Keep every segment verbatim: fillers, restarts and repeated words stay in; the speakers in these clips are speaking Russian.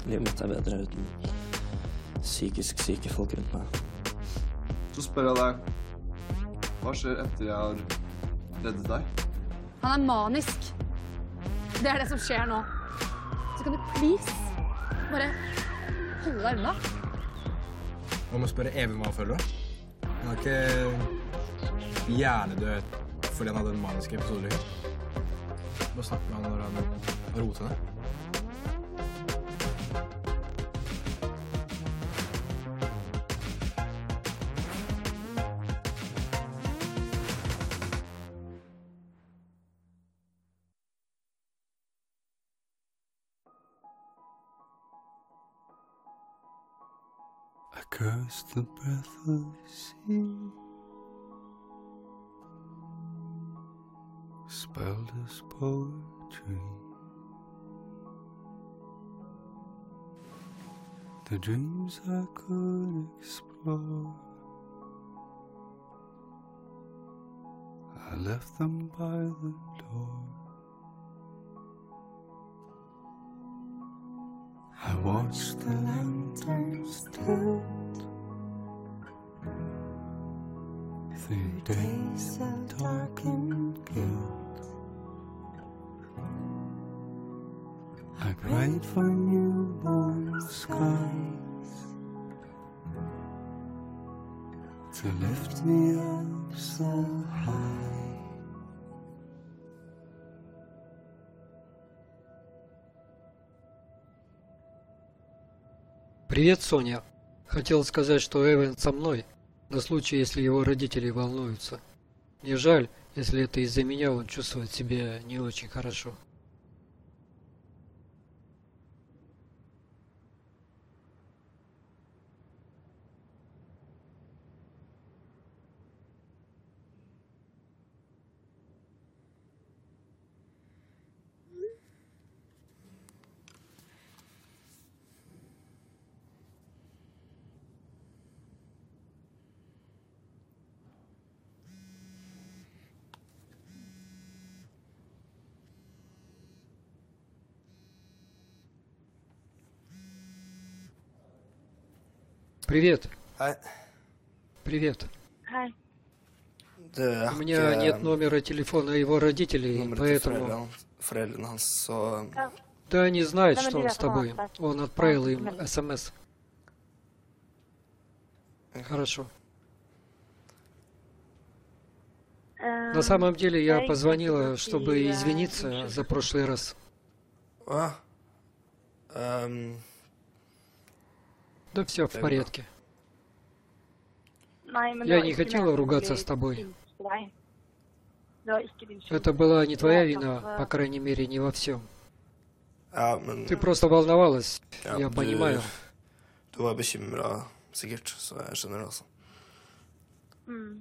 Livet mitt er bedre uten psykisk syke folk rundt meg. Så spør jeg deg, hva skjer etter jeg har reddet deg? Han er manisk. Det er det som skjer nå. Så kan du please bare holde deg unna. Man må spørre Even hva han føler da. Han er ikke hjernedød fordi han hadde en manisk episode. Bare snakk med han når han har roet henne. I curse the breath of the sea, spelled as poetry, the dreams I could explore, I left them by the door. I watched the lanterns tilt through days of darkened guilt. I prayed for newborn skies to lift me up so high. Привет, Соня. Хотел сказать, что Эван со мной, на случай, если его родители волнуются. Мне жаль, если это из-за меня он чувствует себя не очень хорошо. Привет. Hei. Привет. Hei. Du, jeg У har меня ikke нет номера телефона его родителей, nummeret til поэтому... foreldrene, foreldrene hans, så Да, они знают, Да, что он ну, с тобой. да. Он отправил Да, им да. СМС. Хорошо. На самом деле я позвонила, чтобы извиниться за прошлый раз. Å, ehm, Да все в Так, порядке. Nei, men Я det var не ikke хотела meningen å ругаться bli с тобой. sint på deg. Det var ikke din skyld. Это была не твоя вина, Да. по крайней мере, не во всем. ja, men Ты просто волновалась, ja, я du, понимаю. du var bekymret, sikkert, så jeg skjønner det altså. Mm.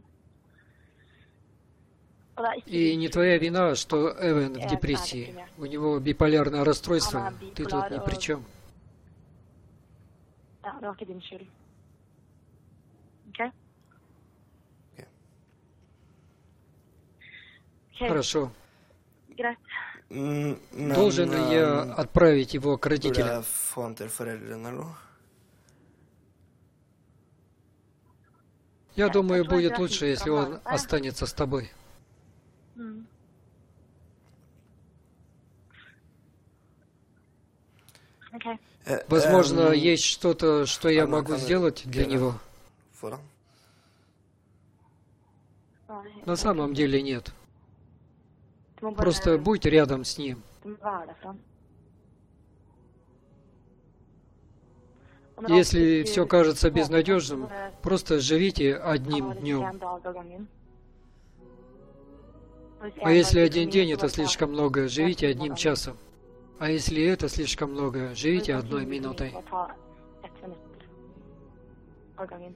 Og det er ikke И din не skyld. твоя вина, что Эван в Я депрессии. знаю, У него биполярное расстройство. Она Ты тут биполяр, ни а- при чем. Ja, det var ikke din skyld. Ok? Ok. Ok, Хорошо. greit. Mm, men Должен ли я ehm, отправить его к burde родителям? jeg få han til foreldrene eller noe? Я Я думаю, tror будет это лучше, если он нормально. останется с тобой. Mm. Ok. Eh, Возможно, ehm, есть что-то, что я Анна, могу kan du сделать для gjøre него. For han? Nei, На самом деле нет. du må bare- Просто будь рядом с ним. du må være der for han. Og når alt Если virker все кажется håpløst, безнадежным, så bare просто живите ta одним det днем. en dag av gangen. Og hvis А en если dag blir один for день mye, så это bare ta слишком много, живите en одним dag av gangen. часом. А если это слишком много, Og hvis живите en одной time blir for mye, минутой. så bare ta ett minutt av gangen.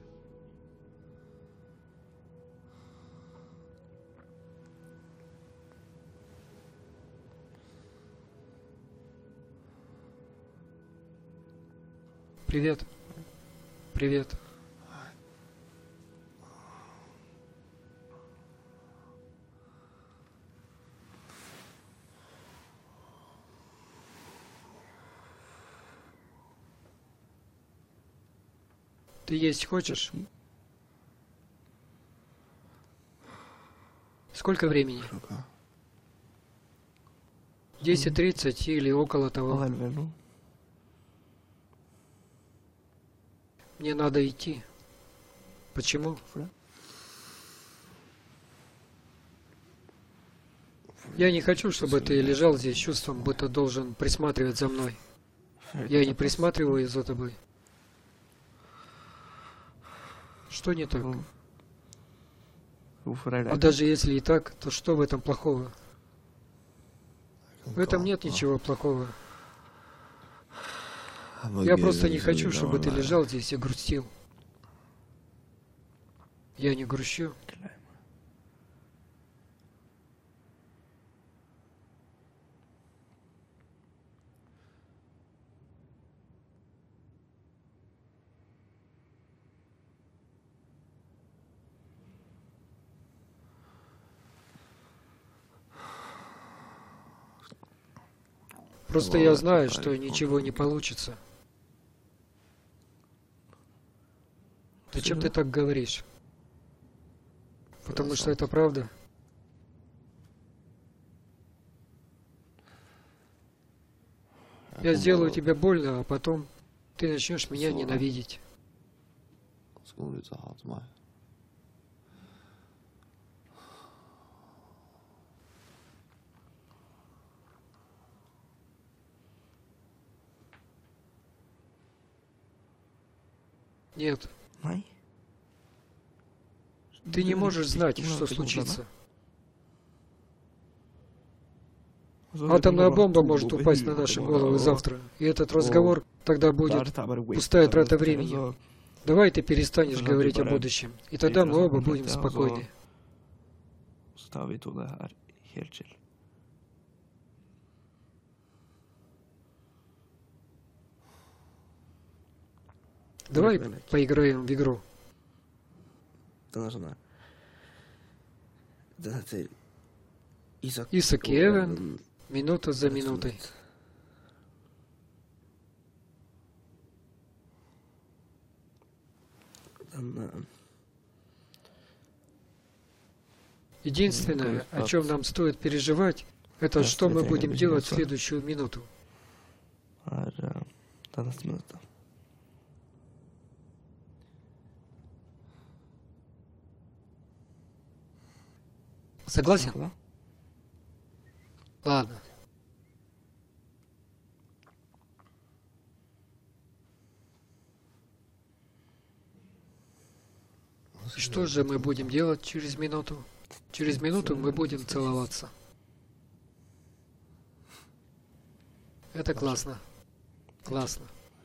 Привет. Привет. Ты есть хочешь? Сколько времени? Klokka десять тридцать или около того. halv elleve eller noe. Мне надо идти. Почему? Hvorfor det? Я не хочу, чтобы ты лежал здесь с чувством, будто должен присматривать за мной. Я не присматриваю за тобой. Что не так? Hvorfor er det А даже если и так, то что в этом плохого? В этом нет ничего плохого. Я просто не хочу, чтобы ты лежал здесь и грустил. Я не грущу. Просто я знаю, что ничего не получится. Зачем ты так говоришь? Потому что это правда. Я сделаю тебе больно, а потом ты начнешь меня ненавидеть. Så kommer du til å hate meg. Нет, Nei. ты не можешь знать, что случится. Атомная бомба может упасть на наши головы завтра, и этот разговор тогда будет пустая трата времени. Давай ты перестанешь говорить о будущем, и тогда мы оба будем спокойны. Så tar vi to det her helt chill. Давай поиграем в игру. Den er sånn her. Den heter Isak Исаак и Эван, минута за минутой. Den eh, Единственное, о чем нам стоит переживать, это что мы будем делать в следующую минуту. er eh, det neste minuttet. Согласен? Ja. Ладно. И что же мы будем делать через минуту? Через минуту мы будем целоваться. Это классно. Классно.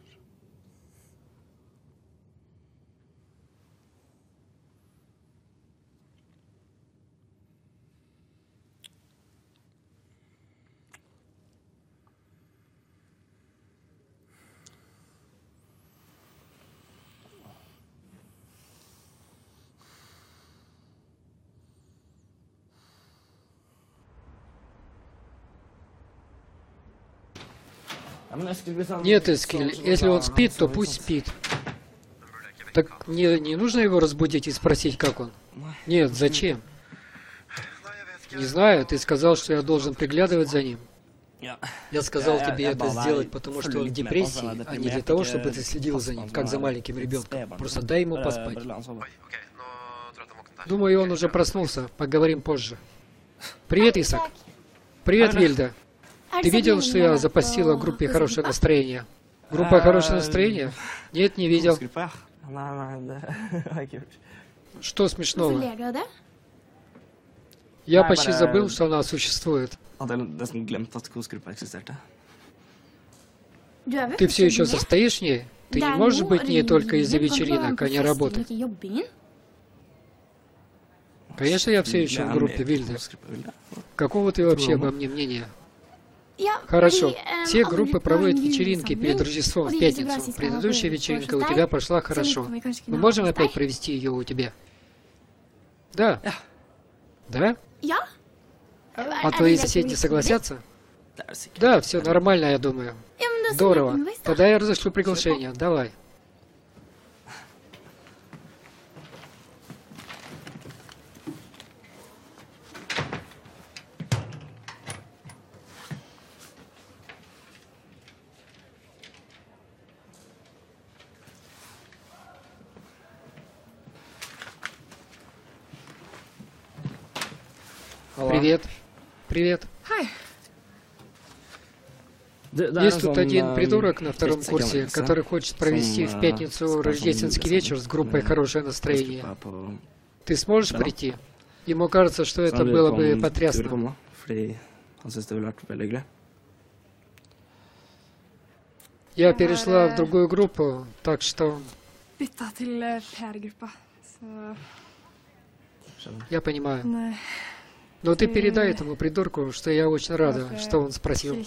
Нет, Эскель, если он спит, то пусть спит. Так мне не нужно его разбудить и спросить, как он? Нет, зачем? Не знаю, ты сказал, что я должен приглядывать за ним. Я сказал тебе это сделать, потому что он в депрессии, а не для того, чтобы ты следил за ним, как за маленьким ребенком. Просто дай ему поспать. Думаю, он уже проснулся. Поговорим позже. Привет, Исаак. Привет, Вильда. Ты видел, что я запостила в группе «Хорошее настроение»? Группа «Хорошее настроение»? Нет, не видел. Nei, nei, det har jeg ikke gjort. Что смешного? Я почти забыл, что она существует. Hadde jeg nesten glemt at kosgruppa eksisterte. Ты все еще состоишь в ней? Ты не можешь быть в ней только из-за вечеринок, а не работы. Конечно, я все еще в группе, Вильда. Какого ты вообще обо мне мнения? Хорошо. Все группы проводят вечеринки перед Рождеством в пятницу. Предыдущая вечеринка у тебя прошла хорошо. Мы можем опять провести ее у тебя? Да. Да? А твои соседи согласятся? Да, все нормально, я думаю. Здорово. Тогда я разошлю приглашение. Давай. Привет. Привет. Есть тут один придурок на втором курсе, который хочет провести в пятницу рождественский вечер с группой «Хорошее настроение». Ты сможешь прийти? Ему кажется, что это было бы потрясно. Я перешла в другую группу, так что... Я понимаю. Но ты передай этому придурку, что я очень рада, что он спросил.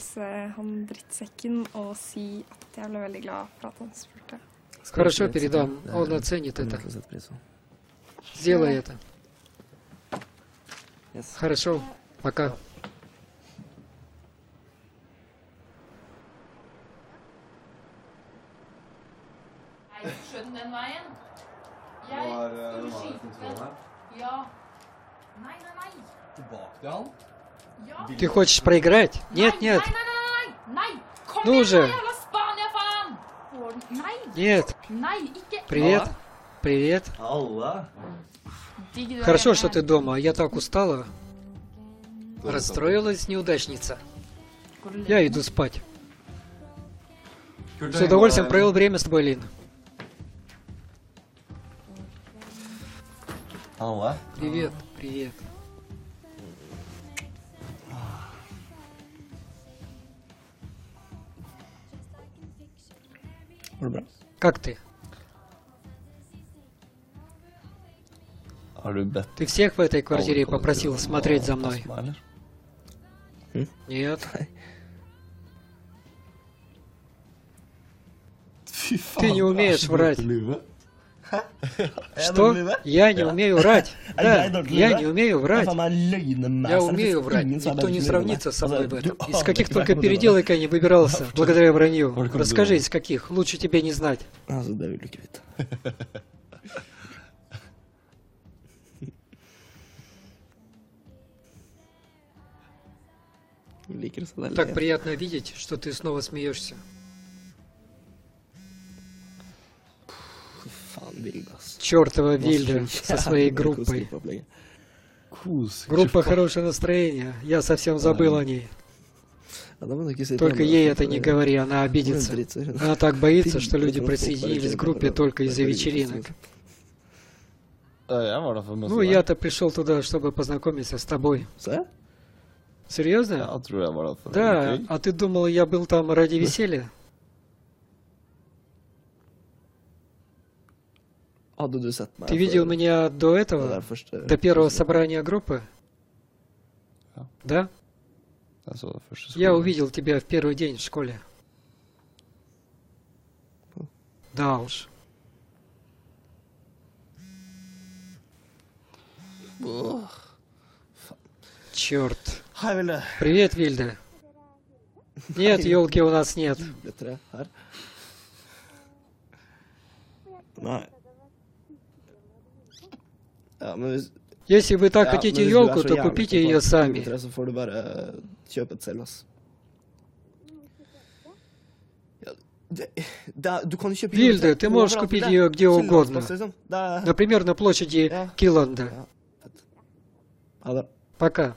Хорошо, передам. Он оценит это. Сделай это. Хорошо. Пока. Ты хочешь проиграть? Нет, нет. Ну уже. Нет. Привет. Привет. Хорошо, что ты дома. Я так устала. Расстроилась неудачница. Я иду спать. С удовольствием провел время с тобой, Лин. Привет, привет. Как ты? Ты всех в этой квартире попросил смотреть за мной? Нет. Ты не умеешь врать. Что? Я не умею врать. Да, я не умею врать. Я умею врать. Никто не сравнится со мной в этом. Из каких только переделок я не выбирался, благодаря вранью. Расскажи, из каких. Лучше тебе не знать. Так приятно видеть, что ты снова смеешься. Чёртова Вильда со своей группой. Группа «Хорошее настроение». Я совсем забыл о ней. Только ей это не говори, она обидится. Она так боится, что люди присоединились к группе только из-за вечеринок. Ну, я-то пришел туда, чтобы познакомиться с тобой. Серьезно? Да, а ты думал, я был там ради веселья? Ты видел меня до этого? До первого собрания группы? Да? Я увидел тебя в первый день в школе. Да уж. Черт. Привет, Вильда. Нет, елки у нас нет. Если вы так хотите елку, то купите ее сами. Вильда, ты можешь купить ее где угодно. Например, на площади Килланда. Пока.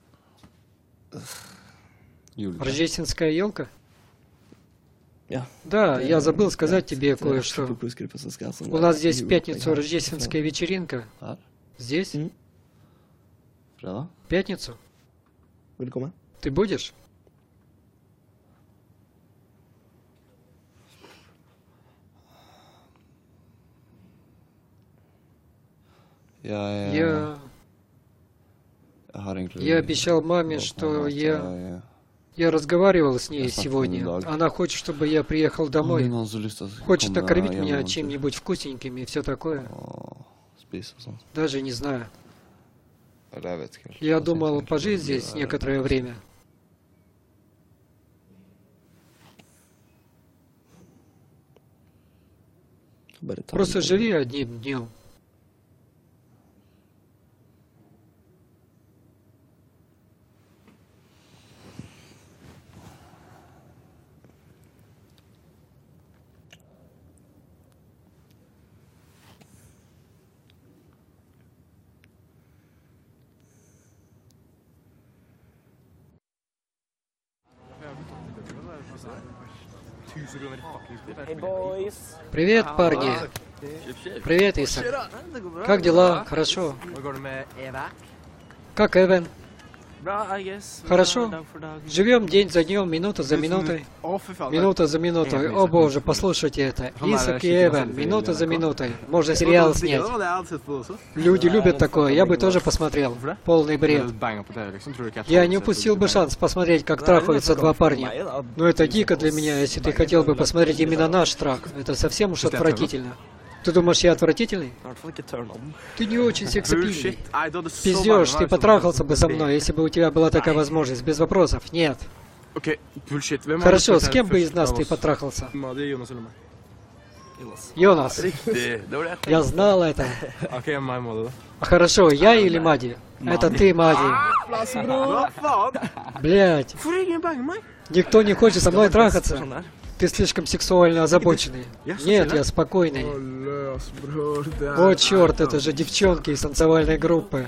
Рождественская елка? Да, я забыл сказать тебе кое-что. У нас здесь в пятницу рождественская вечеринка. Здесь? В пятницу? Ты будешь? Я... Я обещал маме, что я... Я разговаривал с ней сегодня. Она хочет, чтобы я приехал домой. Хочет накормить меня чем-нибудь вкусненьким и все такое. Даже не знаю. Я думал пожить здесь некоторое время. Просто живи одним днем. Привет, парни. Привет, Исак. Как дела? Хорошо. Как Эвен? Хорошо. Живем день за днем, минута за минутой. Минута за минутой. О боже, послушайте это. Исак и Эвен, минута за минутой. Можно сериал снять. Люди любят такое, я бы тоже посмотрел. Полный бред. Я не упустил бы шанс посмотреть, как трахаются два парня. Но это дико для меня, если ты хотел бы посмотреть именно наш трах. Это совсем уж отвратительно. Ты думаешь, я отвратительный? Ты не очень сексапильный. Пиздёж, ты потрахался бы со мной, если бы у тебя была такая возможность. Без вопросов. Нет. Хорошо, с кем бы из нас ты потрахался? Йонас. Я знал это. Хорошо, я или Мади? Это ты, Мади. Блять. Никто не хочет со мной трахаться. Ты слишком сексуально озабоченный. Нет, я спокойный. О, черт, это же девчонки из танцевальной группы.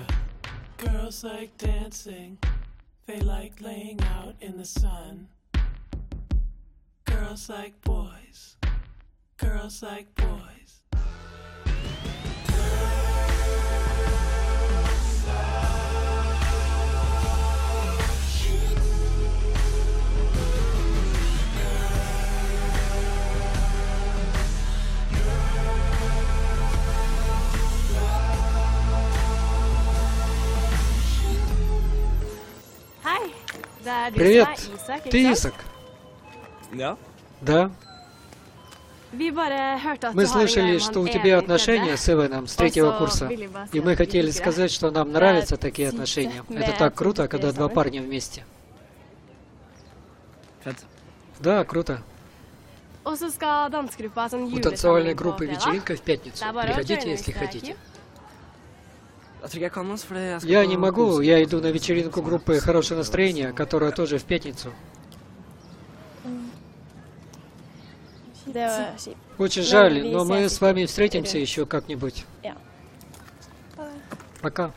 Привет, ты Исак? Да. Мы слышали, что у тебя отношения с Эвеном с третьего курса, и мы хотели сказать, что нам нравятся такие отношения. Это так круто, когда два парня вместе. Да, круто. У танцевальной группы вечеринка в пятницу. Приходите, если хотите. Я не могу, я иду на вечеринку группы «Хорошее настроение», которая тоже в пятницу. Очень жаль, но мы с вами встретимся еще как-нибудь. Пока.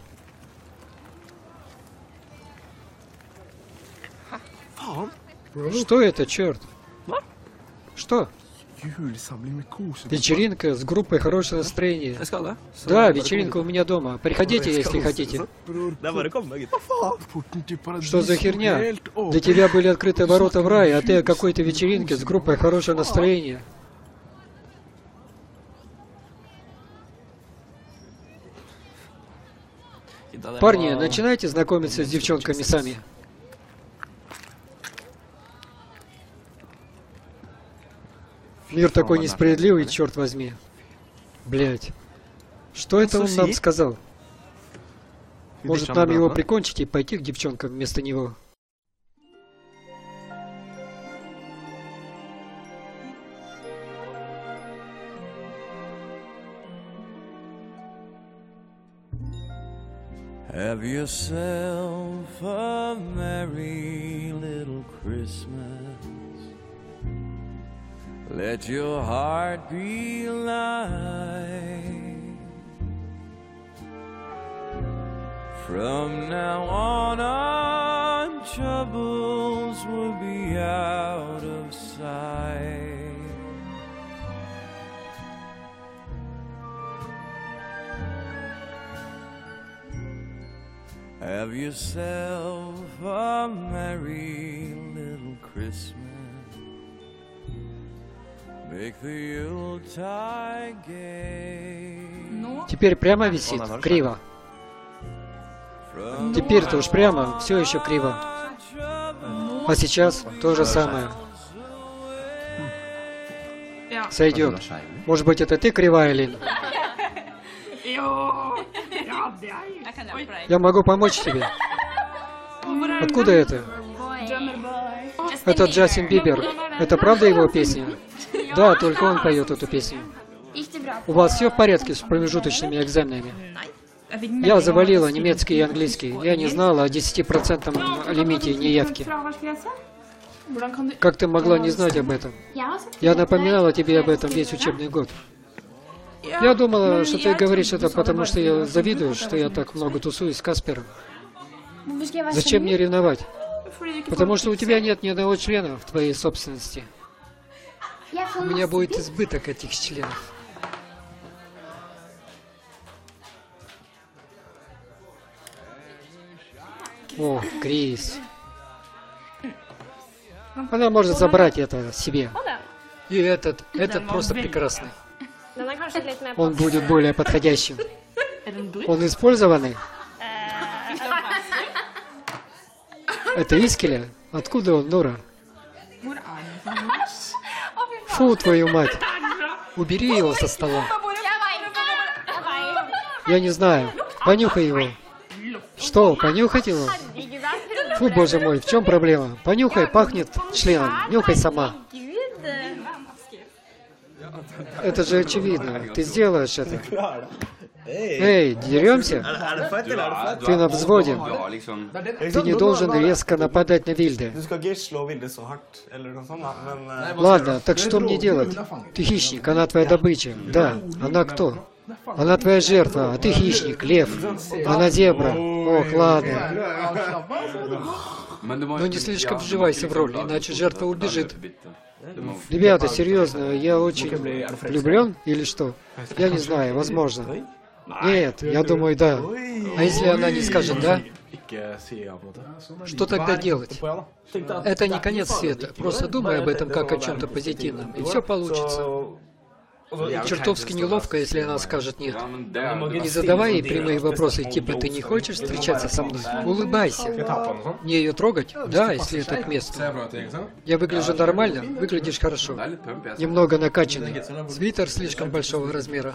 Что это, черт? Что? Вечеринка с группой «Хорошее настроение». Да, вечеринка у меня дома. Приходите, если хотите. Что за херня? Для тебя были открыты ворота в рай, а ты о какой-то вечеринке с группой «Хорошее настроение». Парни, начинайте знакомиться с девчонками сами. Мир такой несправедливый, черт возьми. Блять. Что это он нам сказал? Может, нам его прикончить и пойти к девчонкам вместо него? Have yourself a merry little Christmas. Let your heart be light. From now on, our troubles will be out of sight. Have yourself a merry little Christmas. Теперь прямо висит, криво. Теперь-то уж прямо, все еще криво. А сейчас то же самое. Сойдет. Может быть, это ты кривая, Лин? Я могу помочь тебе. Откуда это? Это Джастин Бибер. Это правда его песня? Да, только он поет эту песню. У вас все в порядке с промежуточными экзаменами? Я завалила немецкий и английский. Я не знала о десятипроцентном лимите неявки. Как ты могла не знать об этом? Я напоминала тебе об этом весь учебный год. Я думала, что ты говоришь это потому, что я завидую, что я так много тусуюсь с Каспером. Зачем мне ревновать? Потому что у тебя нет ни одного члена в твоей собственности. У меня будет избыток этих членов. О, Крис. Она может забрать это себе. И этот, этот просто прекрасный. Он будет более подходящим. Он использованный? Это Искеля? Откуда он, Нора? Фу, твою мать. Убери его со стола. Я не знаю. Понюхай его. Что, понюхать его? Фу, боже мой, в чем проблема? Понюхай, пахнет членом. Нюхай сама. Это же очевидно. Ты сделаешь это. Эй, деремся? Ты на взводе. Ты не должен резко нападать на Вильде. Ладно, так что мне делать? Ты хищник, она твоя добыча. Да, она кто? Она твоя жертва, а ты хищник, лев. Она зебра. Ох, ладно. Но не слишком вживайся в роль, иначе жертва убежит. Ребята, серьезно, я очень влюблен или что? Я не знаю, возможно. Нет, я думаю, да. А если она не скажет «да»? Что тогда делать? Это не конец света. Просто думай об этом как о чем-то позитивном, и все получится. Чертовски неловко, если она скажет «нет». Не задавай ей прямые вопросы, типа «ты не хочешь встречаться со мной?» Улыбайся. Не ее трогать? Да, если это к месту. Я выгляжу нормально? Выглядишь хорошо. Немного накачанный. Свитер слишком большого размера.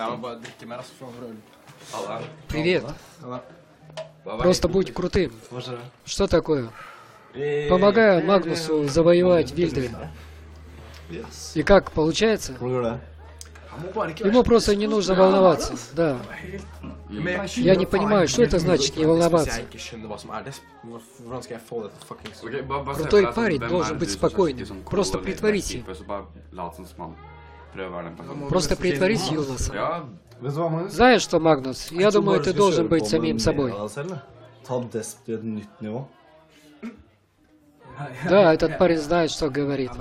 Привет. Просто будь крутым. Что такое? Помогаю Магнусу завоевать Вильде. И как, получается? Ему просто не нужно волноваться, да. Я не понимаю, что это значит не волноваться. Крутой парень должен быть спокойным. Просто притворись. Просто притворись Юласом. Знаешь что, Магнус, я думаю, ты должен быть самим собой. Да, этот парень знает, что говорит.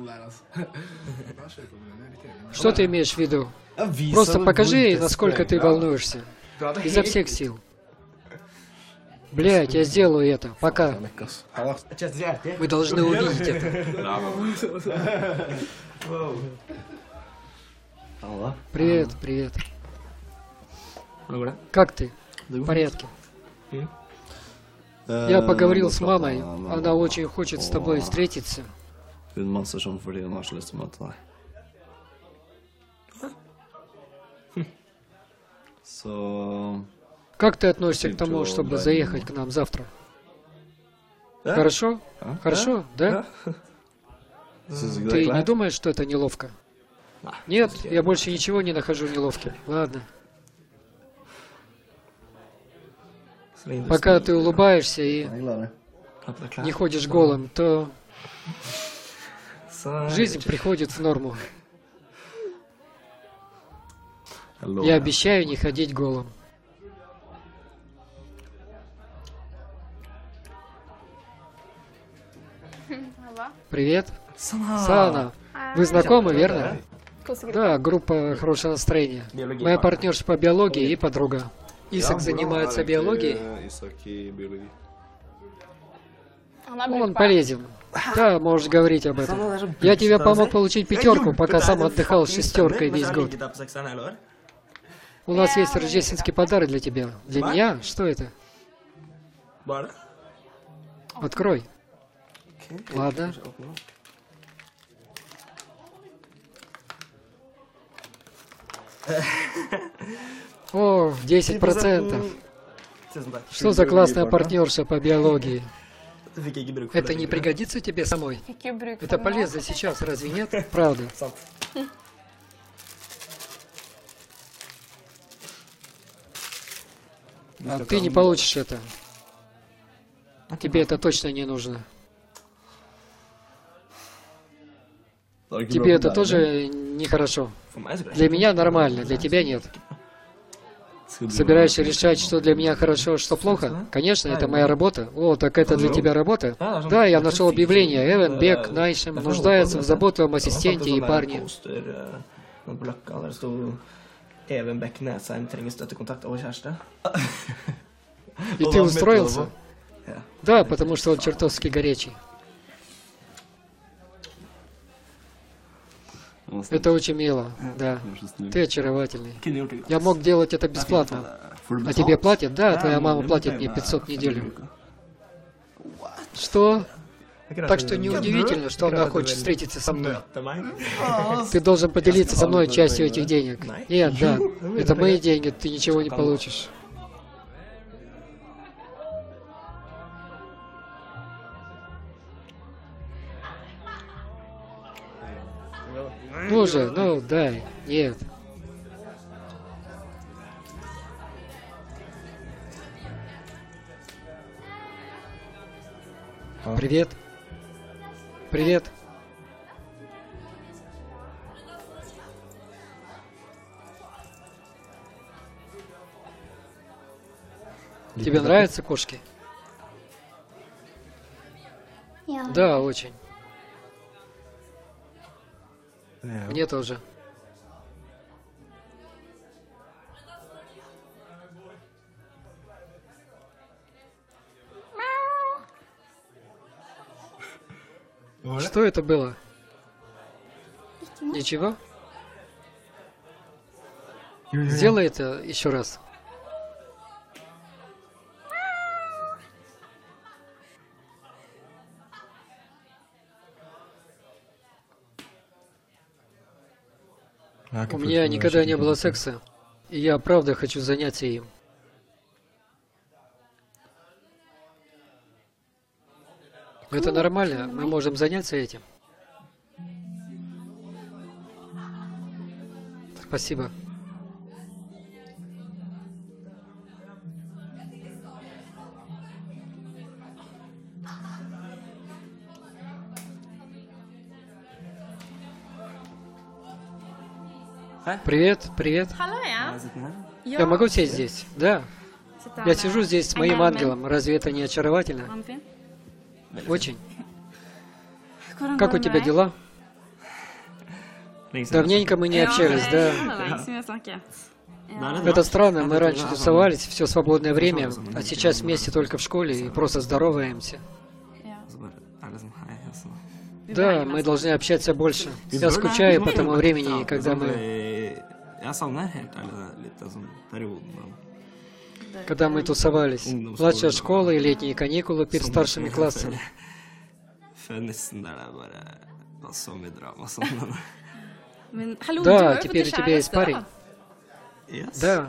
Что ты имеешь в виду? Просто покажи ей, насколько ты волнуешься. Изо всех сил. Блять, я сделаю это. Пока. Вы должны увидеть это. Привет, привет. Как ты? В порядке. Я поговорил с мамой. Она очень хочет с тобой встретиться. Как ты относишься к тому, чтобы заехать к нам завтра? Хорошо? Хорошо, да? Ты не думаешь, что это неловко? Нет, я больше ничего не нахожу неловким. Ладно. Пока ты улыбаешься и не ходишь голым, то жизнь приходит в норму. Я обещаю не ходить голым. Привет. Сана. Вы знакомы, верно? Да, группа «Хорошее настроение». Моя партнерша по биологии и подруга. Исак занимается биологией. Он полезен. Да, можешь говорить об этом. Я тебе помог получить пятерку, пока сам отдыхал с шестеркой весь год. У нас есть рождественский подарок для тебя. Для меня? Что это? Открой. Ладно. О, десять процентов. Что за классная партнерша по биологии? Это не пригодится тебе самой? Это полезно сейчас, разве нет? Правда. А ты не получишь это. Тебе это точно не нужно. Тебе это тоже нехорошо. Для меня нормально, для тебя нет. Собираешься решать, что для меня хорошо, что плохо? Конечно, это моя работа. О, так это для тебя работа? Да, я нашел объявление. Эван, Бек, Найшем нуждаются в заботливом ассистенте и парне. И ты устроился? Да, потому что он чертовски горячий. Это очень мило, да. Ты очаровательный. Я мог делать это бесплатно. А тебе платят? Да, твоя мама платит мне пятьсот в неделю. Что? Так что неудивительно, что она хочет встретиться со мной. Ты должен поделиться со мной частью этих денег. Нет, да. Это мои деньги, ты ничего не получишь. Ну же, ну дай. Нет. Привет. Привет. Тебе нравятся кошки? Да, очень. Мне тоже. Что это было? Ничего? Сделай это еще раз. У меня никогда не было секса, и я правда хочу заняться им. Это нормально, мы можем заняться этим. Спасибо. Привет, привет. Я могу сесть здесь? Да. Я сижу здесь с моим ангелом. Разве это не очаровательно? Очень. Как у тебя дела? Давненько мы не общались, да? Это странно, мы раньше тусовались все свободное время, а сейчас вместе только в школе и просто здороваемся. Да, мы должны общаться больше. Я скучаю по тому времени, когда мы... Когда мы тусовались. Младшая школа и летние каникулы перед старшими классами. Да, теперь у тебя есть парень. Да.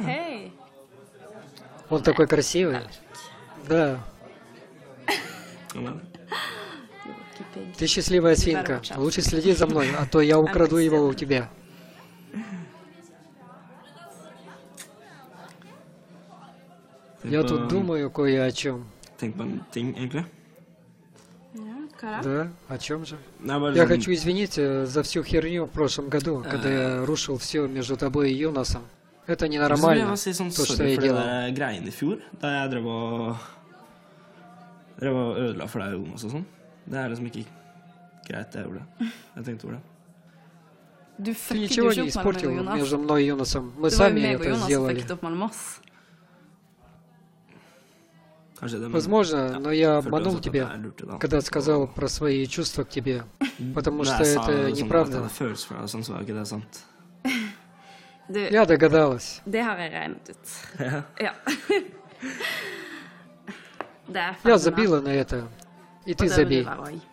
Он такой красивый. Да. Ты счастливая свинка. Лучше следи за мной, а то я украду его у тебя. Я тут думаю кое о чем. Да, о чем же? Я хочу извиниться за всю херню в прошлом году, когда я рушил все между тобой и Йонасом. Это ненормально, то, что я делал. Ты ничего не испортил между мной и Йонасом. Мы сами это сделали. Возможно, но я обманул тебя, когда сказал про свои чувства к тебе, потому что это неправда. Я догадалась. Я забила на это, и ты забей.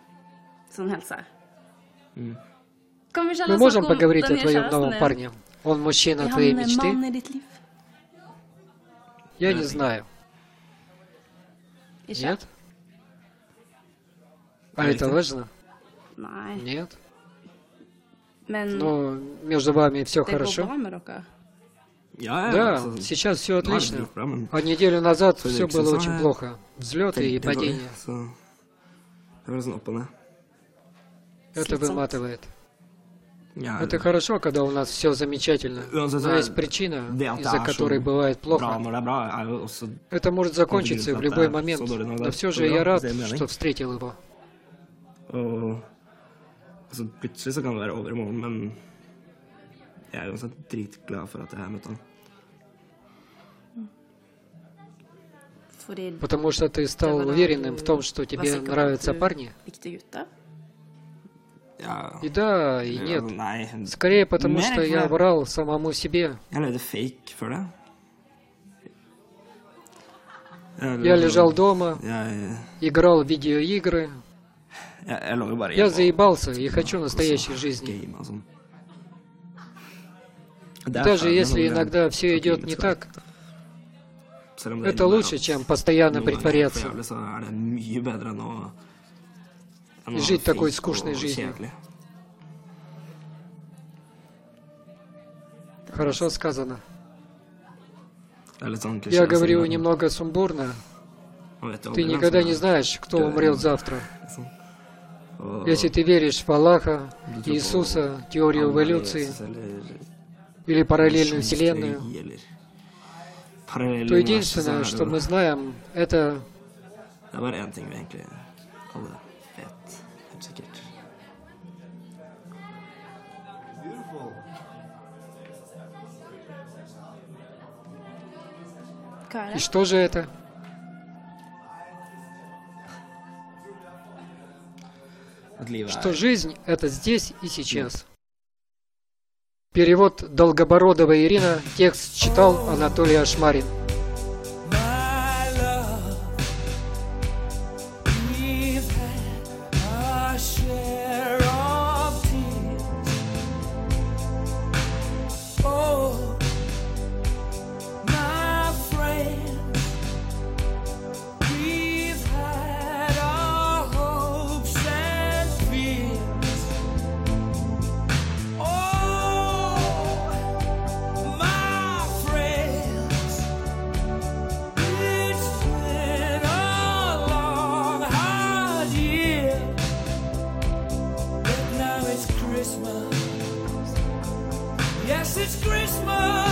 Мы можем поговорить о твоем новом парне? Он мужчина твоей мечты? Я не знаю. Нет? А это важно? Нет? Но между вами все хорошо? Да, сейчас все отлично. А неделю назад все было очень плохо. Взлеты и падения. Это выматывает. Это хорошо, когда у нас все замечательно. Но есть причина, из-за которой бывает плохо. Это может закончиться в любой момент. Но все же я рад, что встретил его. Потому что ты стал уверенным в том, что тебе нравятся парни? И да, и нет. Скорее потому, что я врал самому себе. Я лежал дома, играл в видеоигры. Я заебался и хочу настоящей жизни. Даже если иногда все идет не так, это лучше, чем постоянно притворяться и жить такой скучной жизнью. Хорошо сказано. Я говорю немного сумбурно. Ты никогда не знаешь, кто умрет завтра. Если ты веришь в Аллаха, Иисуса, теорию эволюции или параллельную вселенную, то единственное, что мы знаем, это и что же это? Что жизнь — это здесь и сейчас. Перевод Долгобородова Ирина, текст читал Анатолий Ашмарин. Yes, it's Christmas.